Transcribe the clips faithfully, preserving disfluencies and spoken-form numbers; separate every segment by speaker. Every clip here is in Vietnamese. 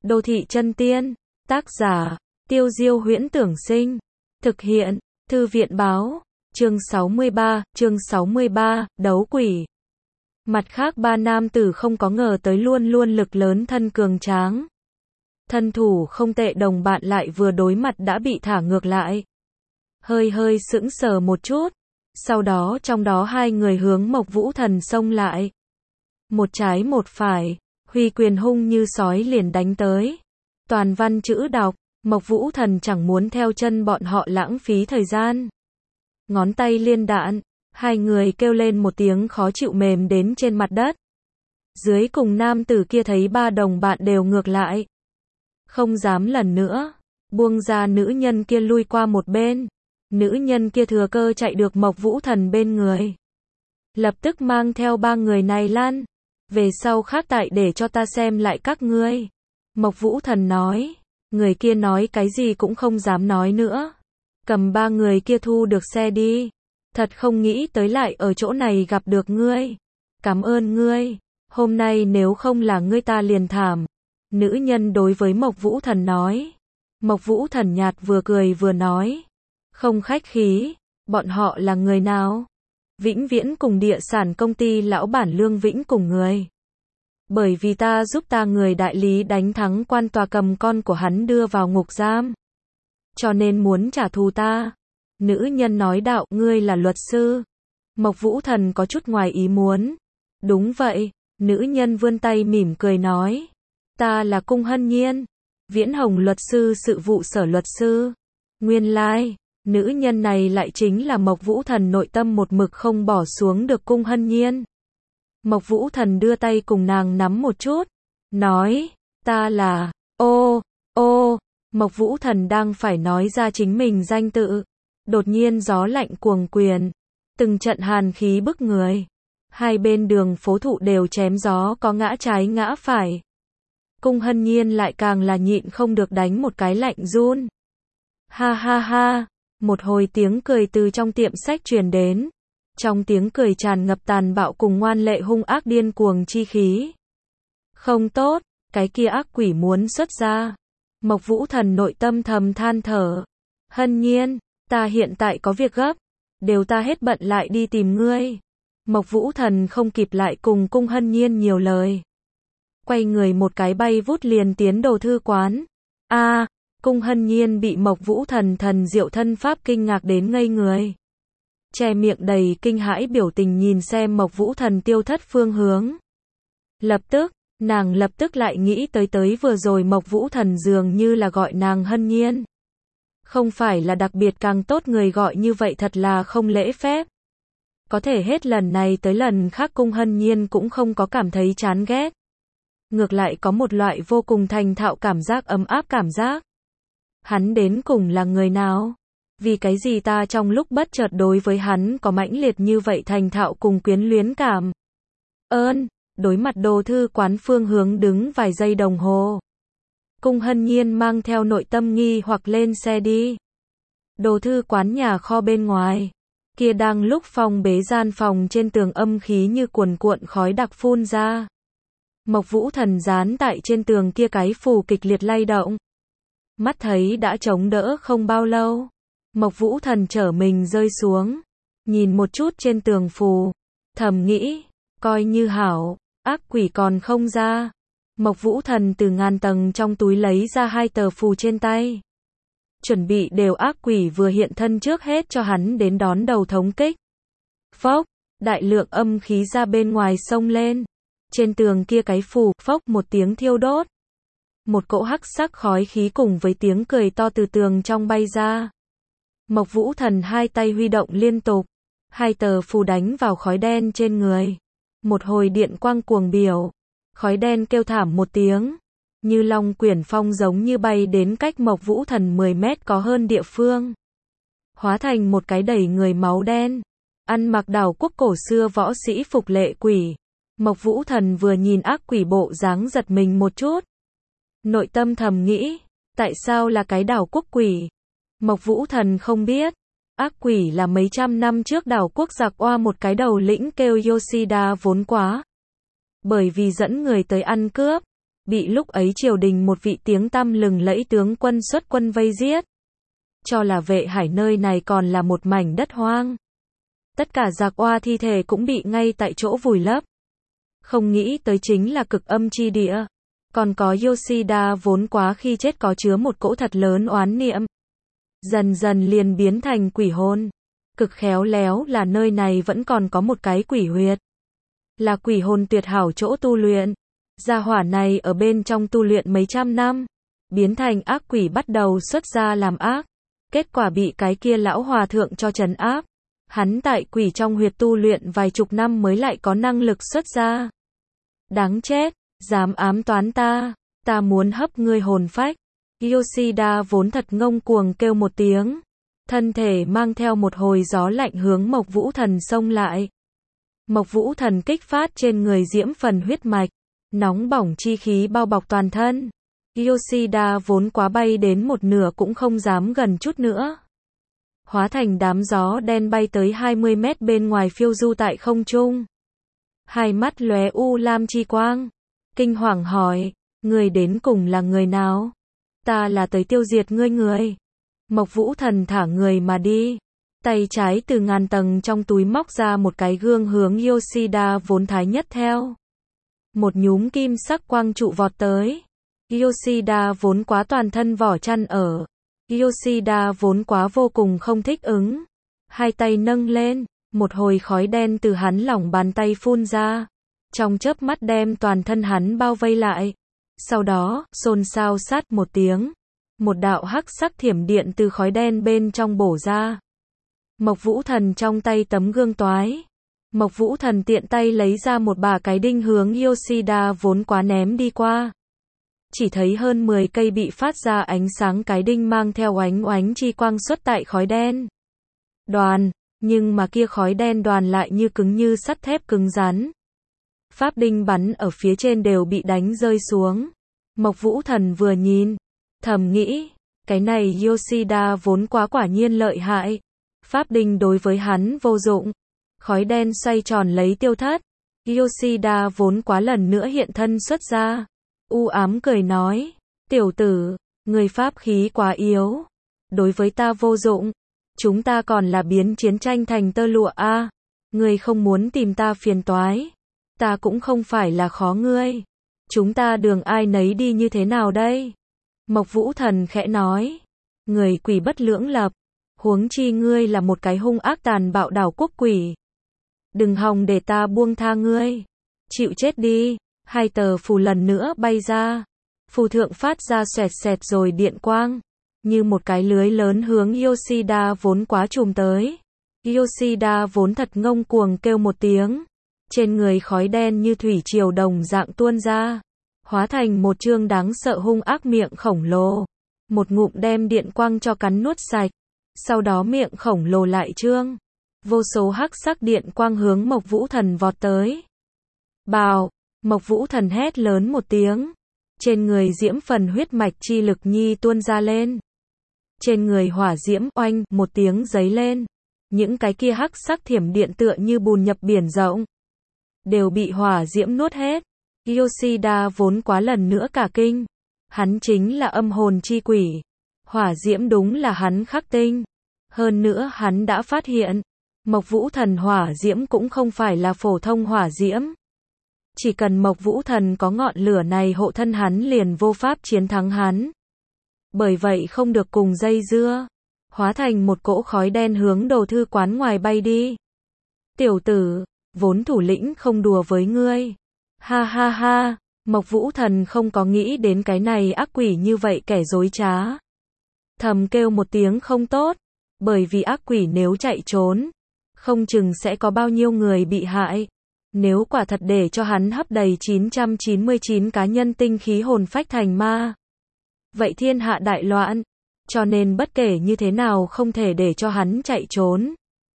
Speaker 1: Đô thị chân tiên, tác giả, Tiêu Diêu Huyễn Tưởng Sinh, thực hiện, Thư viện báo, chương sáu mươi ba, chương sáu mươi ba, đấu quỷ. Mặt khác ba nam tử không có ngờ tới luôn luôn lực lớn thân cường tráng. Thân thủ không tệ đồng bạn lại vừa đối mặt đã bị thả ngược lại. Hơi hơi sững sờ một chút, sau đó trong đó hai người hướng Mộc Vũ Thần xông lại. Một trái một phải, huy quyền hung như sói liền đánh tới. Toàn văn chữ đọc, Mộc Vũ Thần chẳng muốn theo chân bọn họ lãng phí thời gian. Ngón tay liên đạn, hai người kêu lên một tiếng khó chịu mềm đến trên mặt đất. Dưới cùng nam tử kia thấy ba đồng bạn đều ngược lại. Không dám lần nữa, buông ra nữ nhân kia lui qua một bên. Nữ nhân kia thừa cơ chạy được Mộc Vũ Thần bên người. Lập tức mang theo ba người này lăn. Về sau khác tại để cho ta xem lại các ngươi. Mộc Vũ Thần nói. Người kia nói cái gì cũng không dám nói nữa. Cầm ba người kia thu được xe đi. Thật không nghĩ tới lại ở chỗ này gặp được ngươi. Cảm ơn ngươi. Hôm nay nếu không là ngươi ta liền thảm. Nữ nhân đối với Mộc Vũ Thần nói. Mộc Vũ Thần nhạt vừa cười vừa nói. Không khách khí. Bọn họ là người nào? Vĩnh Viễn cùng địa sản công ty lão bản Lương Vĩnh cùng người. Bởi vì ta giúp ta người đại lý đánh thắng quan tòa cầm con của hắn đưa vào ngục giam. Cho nên muốn trả thù ta. Nữ nhân nói đạo, ngươi là luật sư. Mộc Vũ Thần có chút ngoài ý muốn. Đúng vậy. Nữ nhân vươn tay mỉm cười nói. Ta là Cung Hân Nhiên. Viễn Hồng luật sư sự vụ sở luật sư. Nguyên lai, like, nữ nhân này lại chính là Mộc Vũ Thần nội tâm một mực không bỏ xuống được Cung Hân Nhiên. Mộc Vũ Thần đưa tay cùng nàng nắm một chút. Nói, ta là, ô, ô, Mộc Vũ Thần đang phải nói ra chính mình danh tự. Đột nhiên gió lạnh cuồng quyền. Từng trận hàn khí bức người. Hai bên đường phố thụ đều chém gió có ngã trái ngã phải. Cung Hân Nhiên lại càng là nhịn không được đánh một cái lạnh run. Ha ha ha, một hồi tiếng cười từ trong tiệm sách truyền đến. Trong tiếng cười tràn ngập tàn bạo cùng ngoan lệ hung ác điên cuồng chi khí. Không tốt, cái kia ác quỷ muốn xuất ra. Mộc Vũ Thần nội tâm thầm than thở. Hân Nhiên, ta hiện tại có việc gấp. Đều ta hết bận lại đi tìm ngươi. Mộc Vũ Thần không kịp lại cùng Cung Hân Nhiên nhiều lời. Quay người một cái bay vút liền tiến đồ thư quán. A, à, Cung Hân Nhiên bị Mộc Vũ Thần thần diệu thân pháp kinh ngạc đến ngây người. Che miệng đầy kinh hãi biểu tình nhìn xem Mộc Vũ Thần tiêu thất phương hướng. Lập tức, nàng lập tức lại nghĩ tới tới vừa rồi Mộc Vũ Thần dường như là gọi nàng Hân Nhiên. Không phải là đặc biệt càng tốt người gọi như vậy thật là không lễ phép. Có thể hết lần này tới lần khác Cung Hân Nhiên cũng không có cảm thấy chán ghét. Ngược lại có một loại vô cùng thành thạo cảm giác ấm áp cảm giác. Hắn đến cùng là người nào? Vì cái gì ta trong lúc bất chợt đối với hắn có mãnh liệt như vậy thành thạo cùng quyến luyến cảm? Ơn, đối mặt đồ thư quán phương hướng đứng vài giây đồng hồ. Cung Hân Nhiên mang theo nội tâm nghi hoặc lên xe đi. Đồ thư quán nhà kho bên ngoài. Kia đang lúc phong bế gian phòng trên tường âm khí như cuồn cuộn khói đặc phun ra. Mộc Vũ Thần dán tại trên tường kia cái phù kịch liệt lay động. Mắt thấy đã chống đỡ không bao lâu. Mộc Vũ Thần trở mình rơi xuống. Nhìn một chút trên tường phù. Thầm nghĩ, coi như hảo, ác quỷ còn không ra. Mộc Vũ Thần từ ngàn tầng trong túi lấy ra hai tờ phù trên tay. Chuẩn bị đều ác quỷ vừa hiện thân trước hết cho hắn đến đón đầu thống kích. Phốc, đại lượng âm khí ra bên ngoài xông lên. Trên tường kia cái phù, phốc một tiếng thiêu đốt. Một cỗ hắc sắc khói khí cùng với tiếng cười to từ tường trong bay ra. Mộc Vũ Thần hai tay huy động liên tục. Hai tờ phù đánh vào khói đen trên người. Một hồi điện quang cuồng biểu. Khói đen kêu thảm một tiếng. Như long quyển phong giống như bay đến cách Mộc Vũ Thần mười mét có hơn địa phương. Hóa thành một cái đầy người máu đen. Ăn mặc đảo quốc cổ xưa võ sĩ phục lệ quỷ. Mộc Vũ Thần vừa nhìn ác quỷ bộ dáng giật mình một chút. Nội tâm thầm nghĩ, tại sao là cái đảo quốc quỷ? Mộc Vũ Thần không biết, ác quỷ là mấy trăm năm trước đảo quốc giặc oa một cái đầu lĩnh kêu Yoshida vốn quá. Bởi vì dẫn người tới ăn cướp, bị lúc ấy triều đình một vị tiếng tăm lừng lẫy tướng quân xuất quân vây giết. Cho là Vệ Hải nơi này còn là một mảnh đất hoang. Tất cả giặc oa thi thể cũng bị ngay tại chỗ vùi lấp. Không nghĩ tới chính là cực âm chi địa. Còn có Yoshida vốn quá khi chết có chứa một cỗ thật lớn oán niệm. Dần dần liền biến thành quỷ hồn. Cực khéo léo là nơi này vẫn còn có một cái quỷ huyệt. Là quỷ hồn tuyệt hảo chỗ tu luyện. Gia hỏa này ở bên trong tu luyện mấy trăm năm. Biến thành ác quỷ bắt đầu xuất ra làm ác. Kết quả bị cái kia lão hòa thượng cho trấn áp. Hắn tại quỷ trong huyệt tu luyện vài chục năm mới lại có năng lực xuất ra. Đáng chết, dám ám toán ta, ta muốn hấp ngươi hồn phách. Yoshida vốn thật ngông cuồng kêu một tiếng. Thân thể mang theo một hồi gió lạnh hướng Mộc Vũ Thần xông lại. Mộc Vũ Thần kích phát trên người diễm phần huyết mạch. Nóng bỏng chi khí bao bọc toàn thân. Yoshida vốn quá bay đến một nửa cũng không dám gần chút nữa. Hóa thành đám gió đen bay tới hai mươi mét bên ngoài phiêu du tại không trung. Hai mắt lóe u lam chi quang. Kinh hoàng hỏi, người đến cùng là người nào? Ta là tới tiêu diệt ngươi người. Mộc Vũ Thần thả người mà đi. Tay trái từ ngàn tầng trong túi móc ra một cái gương hướng Yoshida vốn thái nhất theo. Một nhúm kim sắc quang trụ vọt tới. Yoshida vốn quá toàn thân vỏ chăn ở. Yoshida vốn quá vô cùng không thích ứng. Hai tay nâng lên, một hồi khói đen từ hắn lỏng bàn tay phun ra. Trong chớp mắt đem toàn thân hắn bao vây lại. Sau đó, xôn xao sát một tiếng. Một đạo hắc sắc thiểm điện từ khói đen bên trong bổ ra. Mộc Vũ Thần trong tay tấm gương toái. Mộc Vũ Thần tiện tay lấy ra một bả cái đinh hướng Yoshida vốn quá ném đi qua. Chỉ thấy hơn mười cây bị phát ra ánh sáng cái đinh mang theo oánh oánh chi quang xuất tại khói đen. Đoàn, nhưng mà kia khói đen đoàn lại như cứng như sắt thép cứng rắn. Pháp đinh bắn ở phía trên đều bị đánh rơi xuống. Mộc Vũ Thần vừa nhìn, thầm nghĩ, cái này Yoshida vốn quá quả nhiên lợi hại. Pháp đinh đối với hắn vô dụng. Khói đen xoay tròn lấy tiêu thất. Yoshida vốn quá lần nữa hiện thân xuất ra. U ám cười nói, tiểu tử, người pháp khí quá yếu. Đối với ta vô dụng. Chúng ta còn là biến chiến tranh thành tơ lụa a. À, người không muốn tìm ta phiền toái. Ta cũng không phải là khó ngươi. Chúng ta đường ai nấy đi như thế nào đây? Mộc Vũ Thần khẽ nói. Người quỷ bất lưỡng lập. Huống chi ngươi là một cái hung ác tàn bạo đảo quốc quỷ. Đừng hòng để ta buông tha ngươi. Chịu chết đi. Hai tờ phù lần nữa bay ra. Phù thượng phát ra xoẹt xẹt rồi điện quang. Như một cái lưới lớn hướng Yoshida vốn quá trùm tới. Yoshida vốn thật ngông cuồng kêu một tiếng. Trên người khói đen như thủy triều đồng dạng tuôn ra. Hóa thành một trương đáng sợ hung ác miệng khổng lồ. Một ngụm đem điện quang cho cắn nuốt sạch. Sau đó miệng khổng lồ lại trương. Vô số hắc sắc điện quang hướng Mộc Vũ Thần vọt tới. Bào, Mộc Vũ Thần hét lớn một tiếng. Trên người diễm phần huyết mạch chi lực nhi tuôn ra lên. Trên người hỏa diễm oanh một tiếng giấy lên. Những cái kia hắc sắc thiểm điện tựa như bùn nhập biển rộng. Đều bị hỏa diễm nuốt hết. Yoshida vốn quá lần nữa cả kinh. Hắn chính là âm hồn chi quỷ. Hỏa diễm đúng là hắn khắc tinh. Hơn nữa hắn đã phát hiện. Mộc Vũ Thần hỏa diễm cũng không phải là phổ thông hỏa diễm. Chỉ cần Mộc Vũ Thần có ngọn lửa này hộ thân hắn liền vô pháp chiến thắng hắn. Bởi vậy không được cùng dây dưa. Hóa thành một cỗ khói đen hướng đồ thư quán ngoài bay đi. Tiểu tử, vốn thủ lĩnh không đùa với ngươi. Ha ha ha, Mộc Vũ Thần không có nghĩ đến cái này ác quỷ như vậy kẻ dối trá. Thầm kêu một tiếng không tốt. Bởi vì ác quỷ nếu chạy trốn, không chừng sẽ có bao nhiêu người bị hại. Nếu quả thật để cho hắn hấp đầy chín trăm chín mươi chín cá nhân tinh khí hồn phách thành ma. Vậy thiên hạ đại loạn. Cho nên bất kể như thế nào không thể để cho hắn chạy trốn.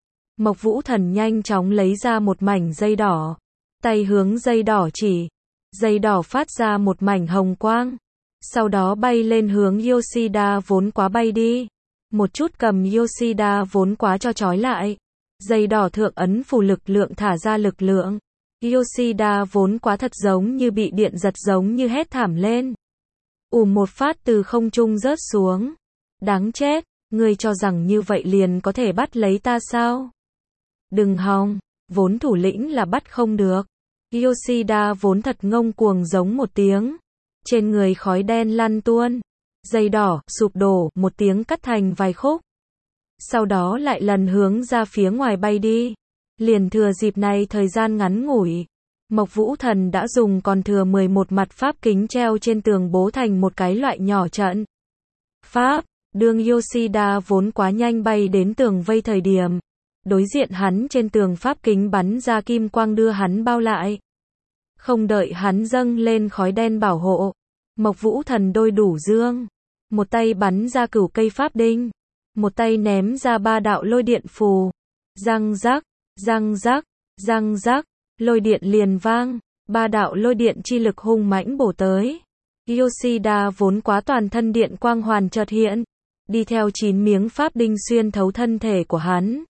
Speaker 1: Mộc Vũ Thần nhanh chóng lấy ra một mảnh dây đỏ. Tay hướng dây đỏ chỉ. Dây đỏ phát ra một mảnh hồng quang. Sau đó bay lên hướng Yoshida vốn quá bay đi. Một chút cầm Yoshida vốn quá cho trói lại. Dây đỏ thượng ấn phù lực lượng thả ra lực lượng. Yoshida vốn quá thật giống như bị điện giật giống như hét thảm lên. Ùm một phát từ không trung rớt xuống. Đáng chết, ngươi cho rằng như vậy liền có thể bắt lấy ta sao? Đừng hòng, vốn thủ lĩnh là bắt không được. Yoshida vốn thật ngông cuồng giống một tiếng. Trên người khói đen lăn tuôn. Dây đỏ, sụp đổ, một tiếng cắt thành vài khúc. Sau đó lại lần hướng ra phía ngoài bay đi. Liền thừa dịp này thời gian ngắn ngủi. Mộc Vũ Thần đã dùng còn thừa mười một mặt pháp kính treo trên tường bố thành một cái loại nhỏ trận. Pháp, đương Yoshida vốn quá nhanh bay đến tường vây thời điểm. Đối diện hắn trên tường pháp kính bắn ra kim quang đưa hắn bao lại. Không đợi hắn dâng lên khói đen bảo hộ. Mộc Vũ Thần đôi đủ dương. Một tay bắn ra cửu cây pháp đinh. Một tay ném ra ba đạo lôi điện phù. Răng rắc, răng rắc, răng rắc. Lôi điện liền vang. Ba đạo lôi điện chi lực hung mãnh bổ tới. Yoshida vốn quá toàn thân điện quang hoàn chợt hiện. Đi theo chín miếng pháp đinh xuyên thấu thân thể của hắn.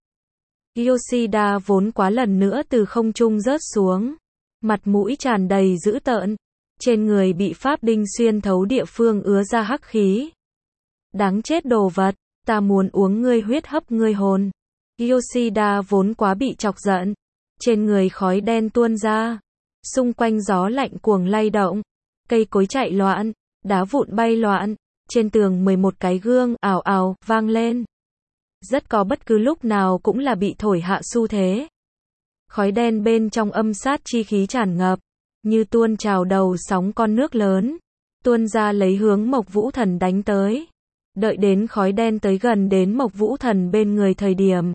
Speaker 1: Yoshida vốn quá lần nữa từ không trung rớt xuống. Mặt mũi tràn đầy dữ tợn. Trên người bị pháp đinh xuyên thấu địa phương ứa ra hắc khí. Đáng chết đồ vật, ta muốn uống ngươi huyết hấp ngươi hồn. Yoshida vốn quá bị chọc giận. Trên người khói đen tuôn ra. Xung quanh gió lạnh cuồng lay động. Cây cối chạy loạn, đá vụn bay loạn. Trên tường mười một cái gương ào ào vang lên. Rất có bất cứ lúc nào cũng là bị thổi hạ xu thế. Khói đen bên trong âm sát chi khí tràn ngập, như tuôn trào đầu sóng con nước lớn, tuôn ra lấy hướng Mộc Vũ Thần đánh tới. Đợi đến khói đen tới gần đến Mộc Vũ Thần bên người thời điểm.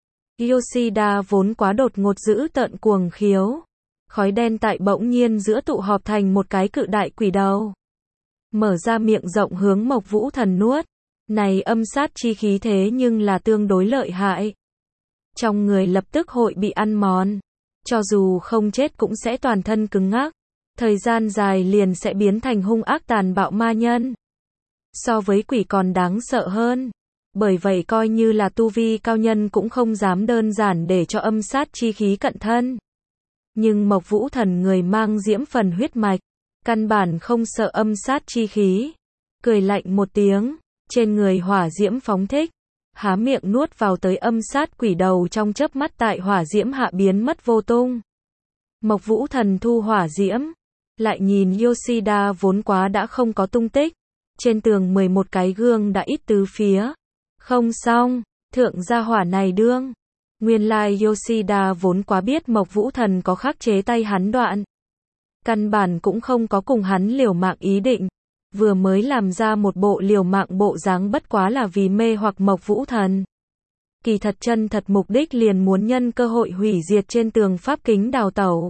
Speaker 1: Yoshida vốn quá đột ngột dữ tợn cuồng khiếu. Khói đen tại bỗng nhiên giữa tụ họp thành một cái cự đại quỷ đầu. Mở ra miệng rộng hướng Mộc Vũ Thần nuốt. Này âm sát chi khí thế nhưng là tương đối lợi hại. Trong người lập tức hội bị ăn mòn. Cho dù không chết cũng sẽ toàn thân cứng ngắc. Thời gian dài liền sẽ biến thành hung ác tàn bạo ma nhân. So với quỷ còn đáng sợ hơn. Bởi vậy coi như là tu vi cao nhân cũng không dám đơn giản để cho âm sát chi khí cận thân. Nhưng Mộc Vũ Thần người mang diễm phần huyết mạch. Căn bản không sợ âm sát chi khí. Cười lạnh một tiếng. Trên người hỏa diễm phóng thích. Há miệng nuốt vào tới âm sát quỷ đầu trong chớp mắt tại hỏa diễm hạ biến mất vô tung. Mộc Vũ Thần thu hỏa diễm. Lại nhìn Yoshida vốn quá đã không có tung tích. Trên tường mười một cái gương đã ít tứ phía. Không xong, thượng gia hỏa này đương. Nguyên lai Yoshida vốn quá biết Mộc Vũ Thần có khắc chế tay hắn đoạn. Căn bản cũng không có cùng hắn liều mạng ý định. Vừa mới làm ra một bộ liều mạng bộ dáng bất quá là vì mê hoặc Mộc Vũ Thần. Kỳ thật chân thật mục đích liền muốn nhân cơ hội hủy diệt trên tường pháp kính đào tẩu.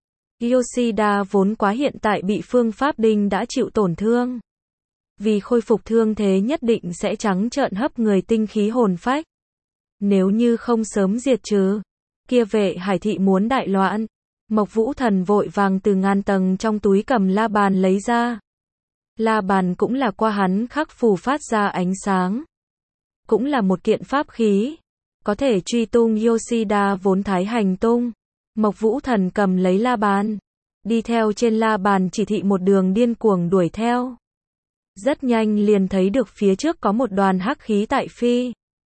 Speaker 1: Yoshida vốn quá hiện tại bị phương pháp đinh đã chịu tổn thương. Vì khôi phục thương thế nhất định sẽ trắng trợn hấp người tinh khí hồn phách. Nếu như không sớm diệt trừ, kia vệ hải thị muốn đại loạn. Mộc Vũ Thần vội vàng từ ngàn tầng trong túi cầm la bàn lấy ra. La bàn cũng là qua hắn khắc phù phát ra ánh sáng. Cũng là một kiện pháp khí. Có thể truy tung Yoshida vốn thái hành tung. Mộc Vũ Thần cầm lấy la bàn. Đi theo trên la bàn chỉ thị một đường điên cuồng đuổi theo. Rất nhanh liền thấy được phía trước có một đoàn hắc khí tại phi.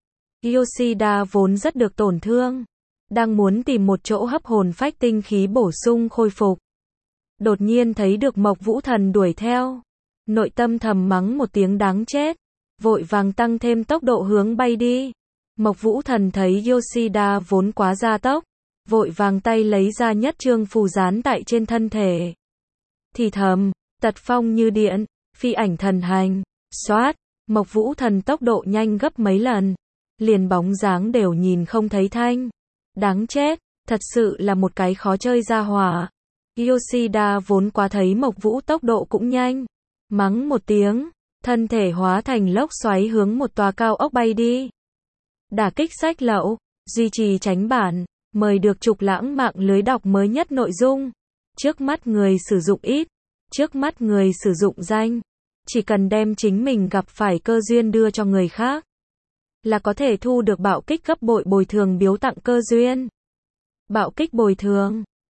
Speaker 1: Yoshida vốn rất được tổn thương. Đang muốn tìm một chỗ hấp hồn phách tinh khí bổ sung khôi phục. Đột nhiên thấy được Mộc Vũ Thần đuổi theo. Nội tâm thầm mắng một tiếng đáng chết. Vội vàng tăng thêm tốc độ hướng bay đi. Mộc Vũ Thần thấy Yoshida vốn quá gia tốc. Vội vàng tay lấy ra nhất trương phù dán tại trên thân thể. Thì thầm, tật phong như điện, phi ảnh thần hành, xoát, Mộc Vũ Thần tốc độ nhanh gấp mấy lần. Liền bóng dáng đều nhìn không thấy thanh. Đáng chết, thật sự là một cái khó chơi ra hỏa. Yoshida vốn quá thấy Mộc Vũ tốc độ cũng nhanh. Mắng một tiếng, thân thể hóa thành lốc xoáy hướng một tòa cao ốc bay đi. Đả kích sách lậu, duy trì tránh bản, mời được Trục Lãng mạng lưới đọc mới nhất nội dung. Trước mắt người sử dụng ít, trước mắt người sử dụng danh. Chỉ cần đem chính mình gặp phải cơ duyên đưa cho người khác. Là có thể thu được bạo kích gấp bội bồi thường biếu tặng cơ duyên. Bạo kích bồi thường.